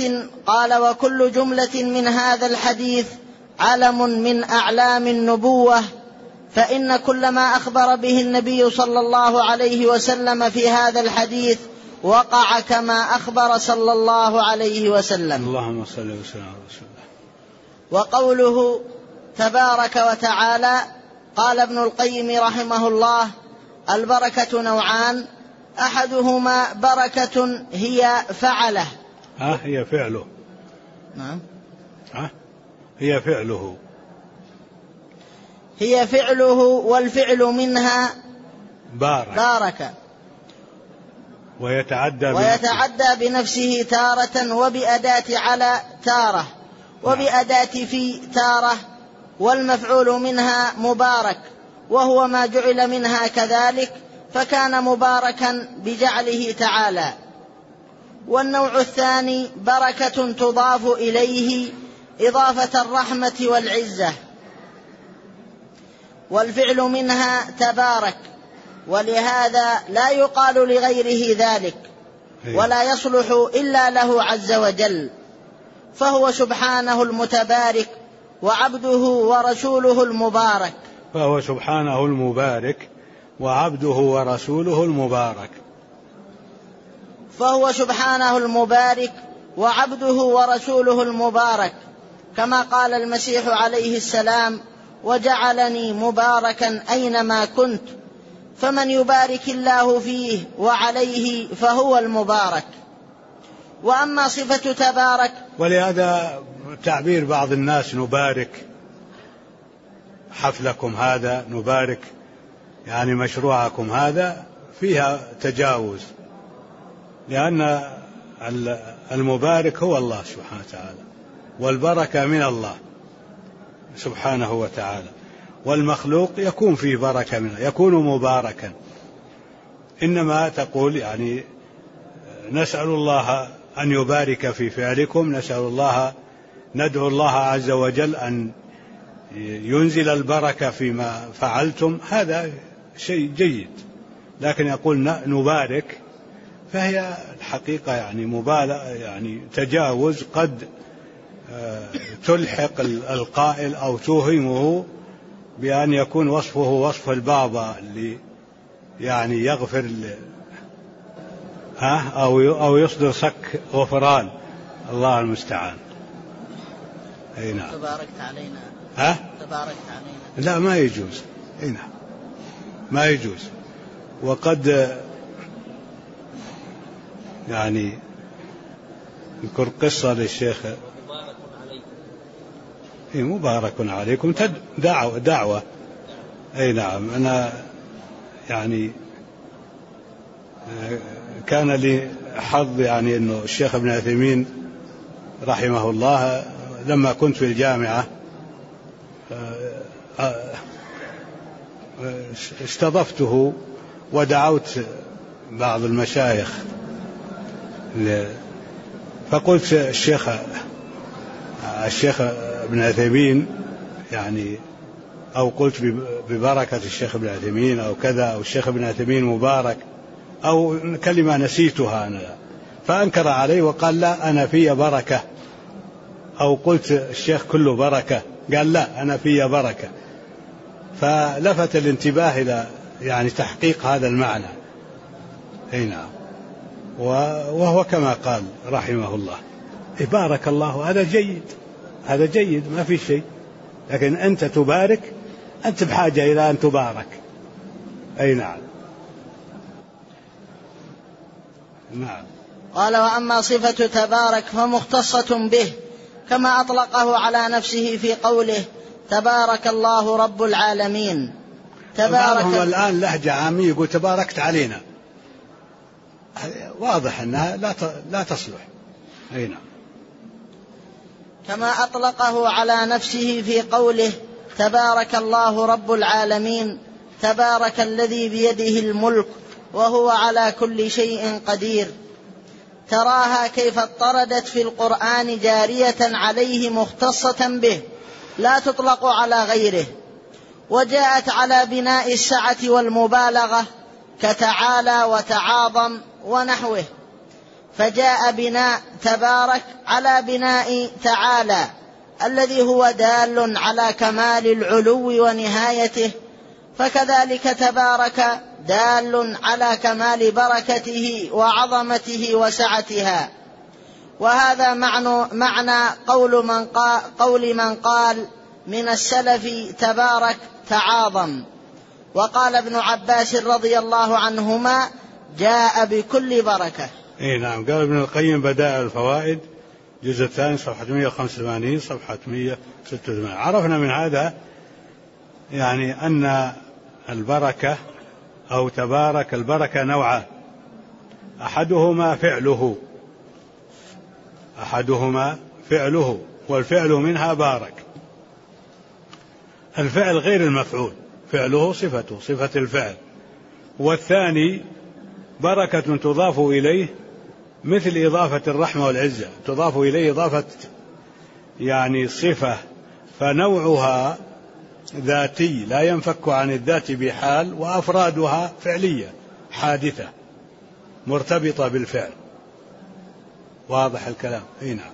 جملة من هذا الحديث علم من أعلام النبوة، فإن كل ما أخبر به النبي صلى الله عليه وسلم في هذا الحديث وقع كما أخبر صلى الله عليه وسلم. اللهم صل وسلم على رسول الله. وقوله تبارك وتعالى: قال ابن القيم رحمه الله: البركة نوعان، أحدهما بركة هي فعله. هي فعله. نعم. هي فعله والفعل منها بارك، ويتعدى بنفسه تارة، وبأداة على تارة، وبأداة في تارة، والمفعول منها مبارك، وهو ما جعل منها كذلك، فكان مباركا بجعله تعالى. والنوع الثاني بركة تضاف إليه إضافة الرحمة والعزة، والفعل منها تبارك، ولهذا لا يقال لغيره ذلك، ولا يصلح إلا له عز وجل، فهو سبحانه المتبارك وعبده ورسوله المبارك. فهو سبحانه المبارك وعبده ورسوله المبارك. فهو سبحانه المبارك وعبده ورسوله المبارك، كما قال المسيح عليه السلام: وجعلني مباركا أينما كنت. فمن يبارك الله فيه وعليه فهو المبارك. وأما صفة تبارك، ولهذا تعبير بعض الناس نبارك حفلكم هذا، نبارك يعني مشروعكم هذا، فيها تجاوز، لأن المبارك هو الله سبحانه وتعالى، والبركة من الله سبحانه وتعالى، والمخلوق يكون فيه بركة منه، يكون مباركا. إنما تقول يعني نسأل الله أن يبارك في فعلكم، ندعو الله عز وجل أن ينزل البركة فيما فعلتم، هذا شيء جيد. لكن يقول نبارك، فهي الحقيقة يعني مبالغة، يعني تجاوز، قد تلحق القائل أو توهمه بأن يكون وصفه وصف البابا اللي يعني يغفر أو يصدر صك غفران، الله المستعان. أي نعم. تباركت علينا. تباركت علينا. لا، ما يجوز. أي نعم، ما يجوز. وقد يعني نذكر قصة للشيخ: مبارك عليكم دعوة. أي نعم. أنا يعني كان لي حظ يعني أنه الشيخ ابن عثيمين رحمه الله لما كنت في الجامعة استضفته ودعوت بعض المشايخ، فقلت الشيخ ابن عثيمين يعني، أو قلت ببركة الشيخ ابن عثيمين أو كذا، أو الشيخ ابن عثيمين مبارك، أو كلمة نسيتها أنا، فأنكر علي وقال: لا، أنا في بركة. أو قلت الشيخ كله بركة، قال: لا، أنا في بركة. فلفت الانتباه إلى يعني تحقيق هذا المعنى. أي نعم. وهو كما قال رحمه الله بارك الله، هذا جيد، هذا جيد ما في شيء، لكن أنت تبارك، أنت بحاجة إلى أن تبارك. أي نعم. نعم. قال: وأما صفة تبارك فمختصة به، كما أطلقه على نفسه في قوله: تبارك الله رب العالمين. بعضهم الآن لهجة عامية يقول تباركت علينا، واضح أنها لا تصلح. أي نعم. كما أطلقه على نفسه في قوله: تبارك الله رب العالمين، تبارك الذي بيده الملك وهو على كل شيء قدير. تراها كيف اضطردت في القرآن جارية عليه مختصة به، لا تطلق على غيره، وجاءت على بناء السعة والمبالغة كتعالى وتعاظم ونحوه، فجاء بناء تبارك على بناء تعالى الذي هو دال على كمال العلو ونهايته، فكذلك تبارك دال على كمال بركته وعظمته وسعتها. وهذا معنى قول من قال من السلف تبارك تعاظم. وقال ابن عباس رضي الله عنهما: جاء بكل بركة. اي نعم. قال ابن القيم بدائع الفوائد جزء الثاني صفحة 185 صفحة 186. عرفنا من هذا يعني أن البركة أو تبارك البركة نوعان: أحدهما فعله والفعل منها بارك. الفعل غير المفعول، فعله صفة الفعل. والثاني بركة تضاف إليه مثل إضافة الرحمة والعزة، تضاف إليه إضافة يعني صفة، فنوعها ذاتي لا ينفك عن الذات بحال، وأفرادها فعلية حادثة مرتبطة بالفعل. واضح الكلام؟ اي نعم.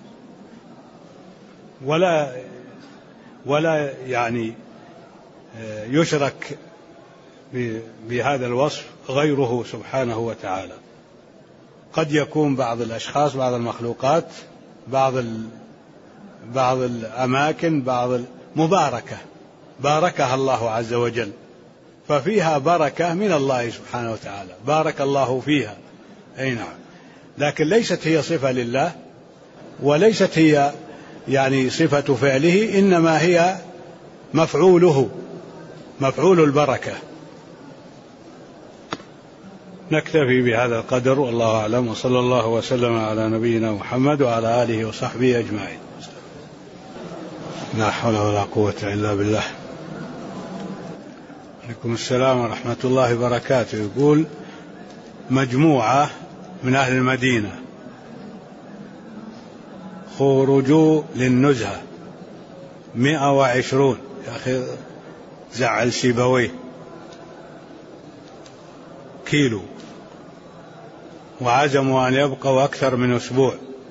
ولا يعني يشرك بهذا الوصف غيره سبحانه وتعالى. قد يكون بعض الأشخاص، بعض المخلوقات، بعض الأماكن، مباركة باركها الله عز وجل، ففيها بركة من الله سبحانه وتعالى، بارك الله فيها. أي نعم. لكن ليست هي صفة لله، وليست هي يعني صفة فعله، إنما هي مفعول البركة. نكتفي بهذا القدر، والله أعلم، وصلى الله وسلم على نبينا محمد وعلى آله وصحبه أجمعين. لا حول ولا قوة إلا بالله. عليكم السلام ورحمة الله وبركاته. يقول: مجموعة من أهل المدينة خرجوا للنزهة 120، يا أخي زعل سيبويه، كيلو، وعزموا أن يبقوا أكثر من أسبوع،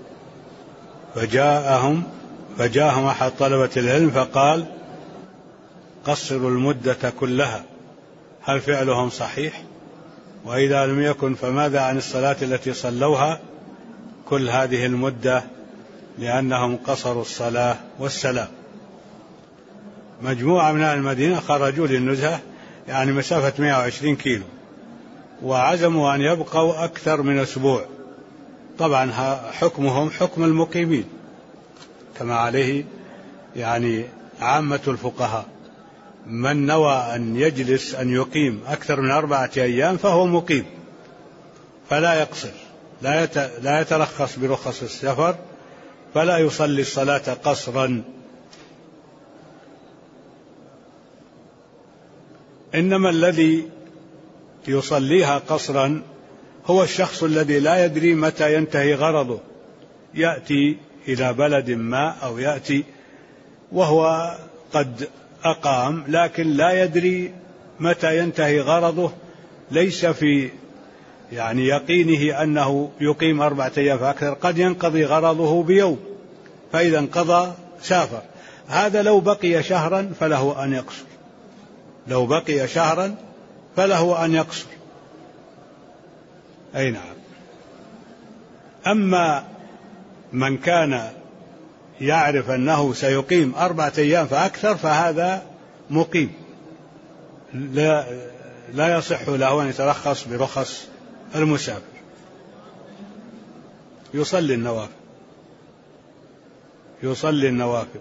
فجاءهم أحد طلبة العلم فقال: قصروا المدة كلها، هل فعلهم صحيح؟ وإذا لم يكن فماذا عن الصلاة التي صلوها كل هذه المدة لأنهم قصروا الصلاة والسلام؟ مجموعة من أهل المدينة خرجوا للنزهة، يعني مسافة 120 كيلو، وعزموا أن يبقوا أكثر من أسبوع. طبعا حكمهم حكم المقيمين كما عليه يعني عامة الفقهاء. من نوى أن يجلس أن يقيم أكثر من 4 أيام فهو مقيم، فلا يقصر، لا يترخص برخص السفر، فلا يصلي الصلاة قصرا. إنما الذي يصليها قصرا هو الشخص الذي لا يدري متى ينتهي غرضه، يأتي إلى بلد ما أو يأتي وهو قد أقام، لكن لا يدري متى ينتهي غرضه، ليس في يعني يقينه أنه يقيم 4 أيام فأكثر، قد ينقضي غرضه بيوم، فإذا انقضى سافر. هذا لو بقي شهرا فله أن يقصر، لو بقي شهرا فله أن يقصر. أي نعم. أما من كان يعرف أنه سيقيم 4 أيام فأكثر فهذا مقيم، لا يصح له أن يترخص برخص المسافر، يصلي النوافل.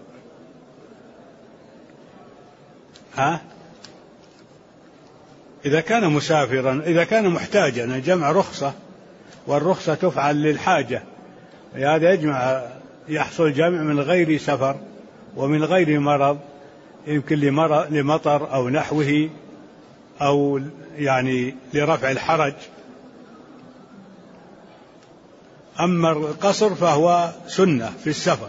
إذا كان مسافرا، إذا كان محتاجا، جمع رخصة، والرخصة تفعل للحاجة، هذا يحصل جمع من غير سفر ومن غير مرض، يمكن لمطر أو نحوه، أو يعني لرفع الحرج. أما القصر فهو سنة في السفر،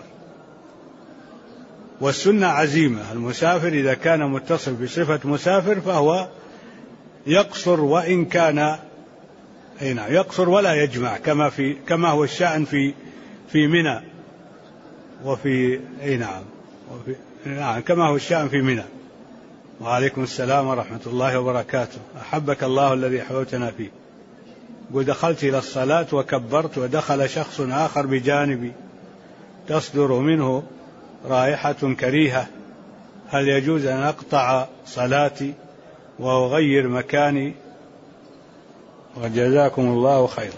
والسنة عزيمة. المسافر إذا كان متصل بصفة مسافر فهو يقصر، وإن كان يقصر ولا يجمع، كما هو الشأن في منى، وفي كما هو الشأن في منى. وعليكم السلام ورحمة الله وبركاته. أحبك الله الذي حببتنا فيه. ودخلت إلى الصلاة وكبرت، ودخل شخص آخر بجانبي تصدر منه رائحة كريهة، هل يجوز أن أقطع صلاتي وأغير مكاني؟ وجزاكم الله خيرا.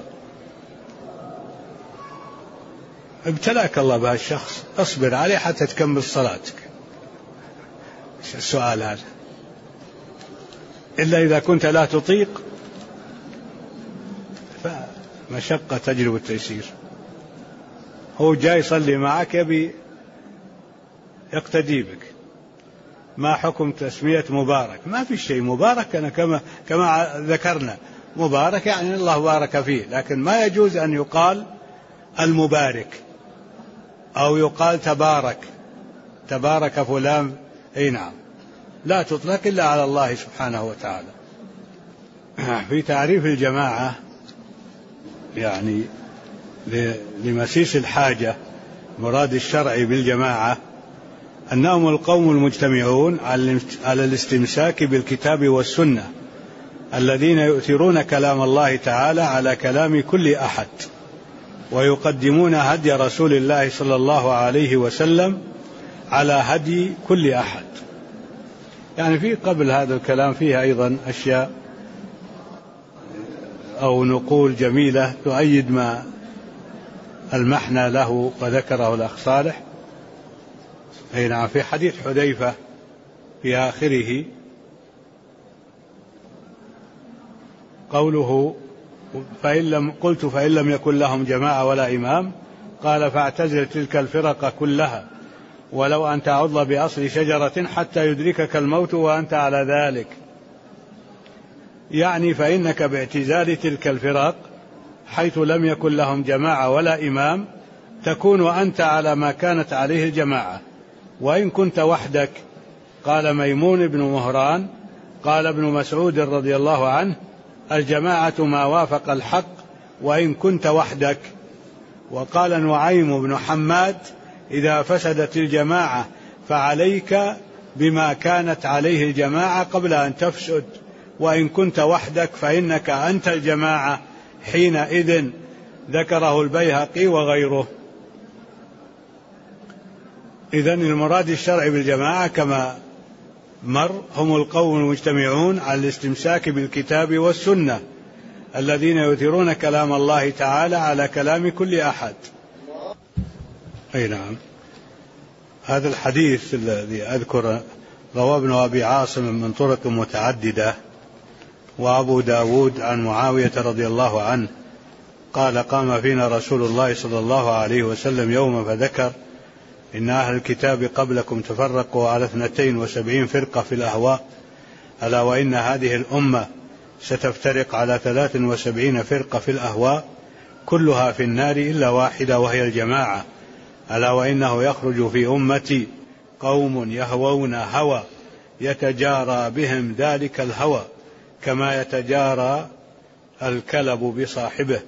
ابتلاك الله بهذا الشخص، اصبر عليه حتى تكمل صلاتك. السؤال هذا، إلا إذا كنت لا تطيق فمشقة تجلب التيسير. هو جاي يصلي معك يبي يقتدي بك. ما حكم تسمية مبارك؟ ما في شيء مبارك، أنا كما ذكرنا، مبارك يعني الله بارك فيه، لكن ما يجوز أن يقال المبارك أو يقال تبارك فلان. أي نعم، لا تطلق إلا على الله سبحانه وتعالى. في تعريف الجماعة يعني لمسيس الحاجة، مراد الشرع بالجماعة أنهم القوم المجتمعون على الاستمساك بالكتاب والسنة، الذين يؤثرون كلام الله تعالى على كلام كل أحد، ويقدمون هدي رسول الله صلى الله عليه وسلم على هدي كل أحد. يعني في قبل هذا الكلام فيها أيضا أشياء أو نقول جميلة تؤيد ما المحنى له وذكره الأخ صالح. أي نعم، في حديث حذيفة في آخره قوله فإن لم يكن لهم جماعة ولا إمام، قال فاعتزل تلك الفرق كلها ولو أن تعض بأصل شجرة حتى يدركك الموت وأنت على ذلك. يعني فإنك باعتزال تلك الفرق حيث لم يكن لهم جماعة ولا إمام تكون أنت على ما كانت عليه الجماعة، وإن كنت وحدك. قال ميمون بن مهران قال ابن مسعود رضي الله عنه الجماعة ما وافق الحق وإن كنت وحدك. وقال نعيم بن حماد إذا فسدت الجماعة فعليك بما كانت عليه الجماعة قبل أن تفسد، وإن كنت وحدك فإنك أنت الجماعة حينئذ. ذكره البيهقي وغيره. إذن المراد الشرعي بالجماعة كما مر هم القوم المجتمعون على الاستمساك بالكتاب والسنة، الذين يؤثرون كلام الله تعالى على كلام كل أحد. أي نعم. هذا الحديث الذي أذكر رواه ابن أبي عاصم من طرق متعددة، وأبو داود عن معاوية رضي الله عنه قال قام فينا رسول الله صلى الله عليه وسلم يوما فذكر إن أهل الكتاب قبلكم تفرقوا على 72 فرقة في الأهواء، ألا وإن هذه الأمة ستفترق على 73 فرقة في الأهواء كلها في النار إلا واحدة وهي الجماعة، ألا وإنه يخرج في أمتي قوم يهوون هوى يتجارى بهم ذلك الهوى كما يتجارى الكلب بصاحبه،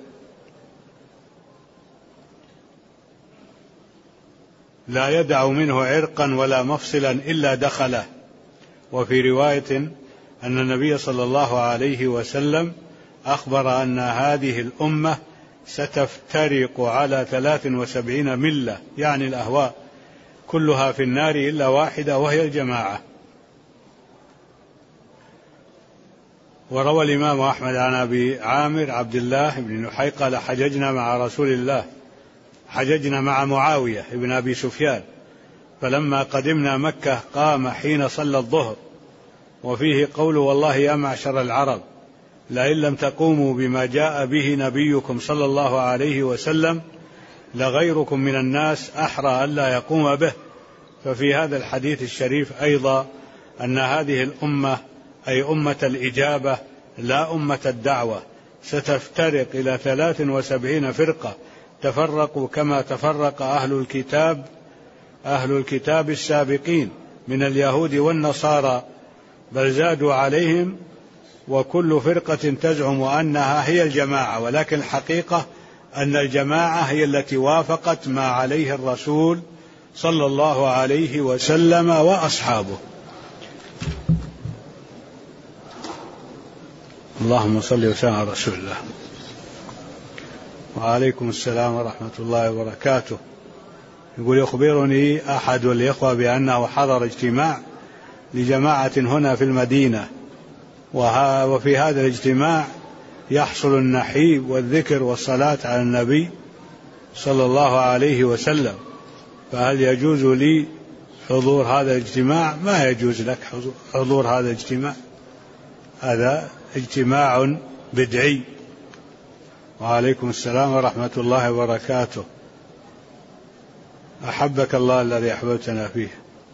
لا يدع منه عرقا ولا مفصلا إلا دخله. وفي رواية أن النبي صلى الله عليه وسلم أخبر أن هذه الأمة ستفترق على 73 ملة، يعني الأهواء كلها في النار إلا واحدة وهي الجماعة. وروى الإمام أحمد عن أبي عامر عبد الله بن نحي قال حججنا مع رسول الله، حججنا مع معاوية بن أبي سفيان، فلما قدمنا مكة قام حين صلى الظهر، وفيه قول والله يا معشر العرب لئن لم تقوموا بما جاء به نبيكم صلى الله عليه وسلم لغيركم من الناس أحرى ألا يقوم به. ففي هذا الحديث الشريف أيضا أن هذه الأمة أي أمة الإجابة لا أمة الدعوة ستفترق إلى 73 فرقة، تفرقوا كما تفرق أهل الكتاب السابقين من اليهود والنصارى، بل زادوا عليهم، وكل فرقة تزعم أنها هي الجماعة، ولكن الحقيقة أن الجماعة هي التي وافقت ما عليه الرسول صلى الله عليه وسلم وأصحابه. اللهم صل وسلم على رسول الله. وعليكم السلام ورحمة الله وبركاته. يقول يخبرني أحد الإخوة بأنه حضر اجتماع لجماعة هنا في المدينة، وفي هذا الاجتماع يحصل النحيب والذكر والصلاة على النبي صلى الله عليه وسلم، فهل يجوز لي حضور هذا الاجتماع؟ ما يجوز لك حضور هذا الاجتماع، هذا اجتماع بدعي. وعليكم السلام ورحمة الله وبركاته. أحبك الله الذي أحببتنا فيه.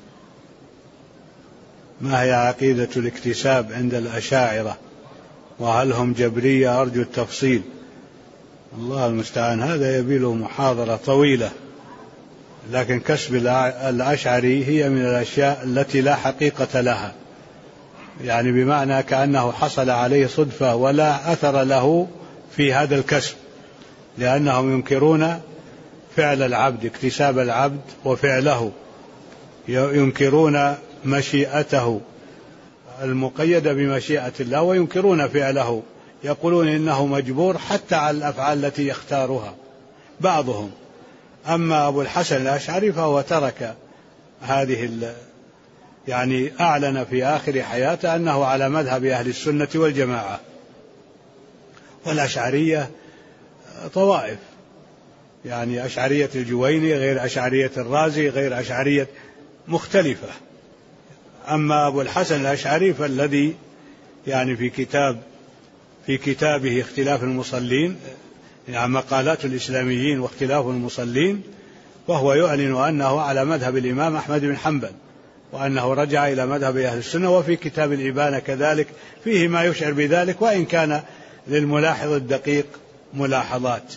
ما هي عقيدة الاكتساب عند الأشاعرة، وهل هم جبرية؟ أرجو التفصيل. الله المستعان، هذا يبي له محاضرة طويلة، لكن كسب الأشعري هي من الأشياء التي لا حقيقة لها، يعني بمعنى كأنه حصل عليه صدفة ولا أثر له في هذا الكسب، لأنهم ينكرون فعل العبد، اكتساب العبد وفعله، ينكرون مشيئته المقيدة بمشيئة الله، وينكرون فعله، يقولون إنه مجبور حتى على الأفعال التي يختارها بعضهم. أما أبو الحسن الأشعري فهو ترك هذه يعني أعلن في آخر حياته أنه على مذهب أهل السنة والجماعة. والأشعرية طوائف، يعني أشعرية الجويني غير أشعرية الرازي غير أشعرية مختلفة. أما أبو الحسن الأشعري فالذي يعني في كتابه اختلاف المصلين، يعني مقالات الإسلاميين واختلاف المصلين، وهو يعلن أنه على مذهب الإمام أحمد بن حنبل، وأنه رجع إلى مذهب أهل السنة. وفي كتاب الإبانة كذلك فيه ما يشعر بذلك، وإن كان للملاحظ الدقيق ملاحظات.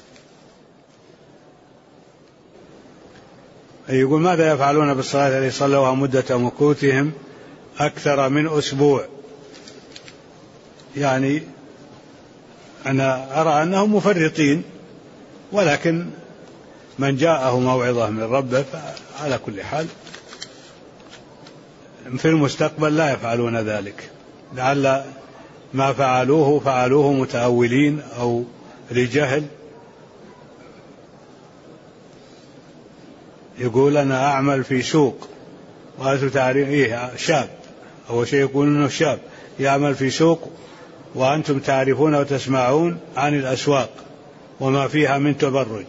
يقول ماذا يفعلون بالصلاة التي صلوها مدة مكوثهم أكثر من أسبوع؟ يعني أنا أرى أنهم مفرطين، ولكن من جاءه موعظة من ربه على كل حال في المستقبل لا يفعلون ذلك، لعل ما فعلوه متأولين أو لجهل. يقول أنا أعمل في سوق، وأنتم تعرفون شاب، أول شيء يقول أنه شاب يعمل في سوق، وأنتم تعرفون وتسمعون عن الأسواق وما فيها من تبرج.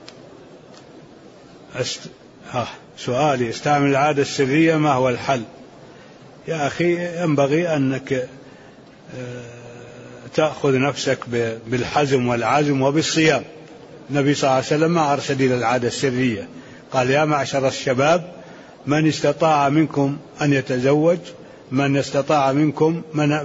سؤالي استعمل العادة السرية، ما هو الحل؟ يا أخي ينبغي أنك تأخذ نفسك بالحزم والعزم وبالصيام. النبي صلى الله عليه وسلم ما أرشد إلى العادة السرية، قال يا معشر الشباب من استطاع منكم أن يتزوج، من استطاع منكم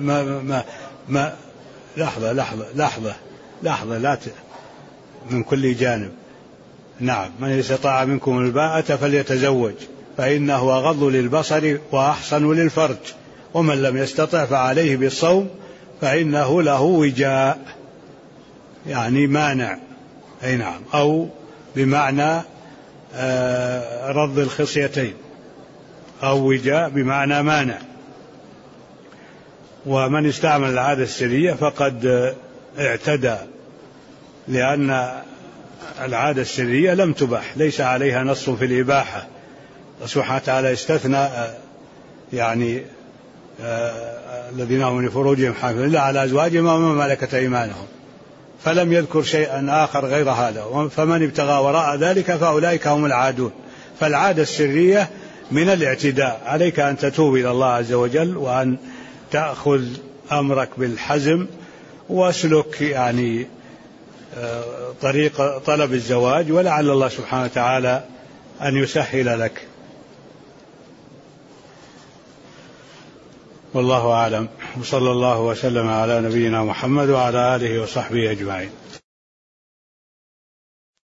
لحظة لا من كل جانب. نعم، من استطاع منكم الباءة فليتزوج فإنه أغض للبصر وأحصن للفرج، ومن لم يستطع فعليه بالصوم فإنه له وجاء، يعني مانع. أي نعم، أو بمعنى رض الخصيتين، أو وجاء بمعنى مانع. ومن استعمل العادة السرية فقد اعتدى، لأن العادة السرية لم تبح، ليس عليها نص في الإباحة. سبحانه وتعالى استثنى يعني الذين هم لفروجهم حافظون إلا على أزواجهم ومما ملكت أيمانهم، فلم يذكر شيئا آخر غير هذا. فمن ابتغى وراء ذلك فأولئك هم العادون. فالعادة السرية من الاعتداء، عليك أن تتوب إلى الله عز وجل وأن تأخذ أمرك بالحزم واسلك يعني طريق طلب الزواج، ولعل الله سبحانه وتعالى أن يسهل لك. والله أعلم، وصلى الله وسلم على نبينا محمد وعلى آله وصحبه أجمعين.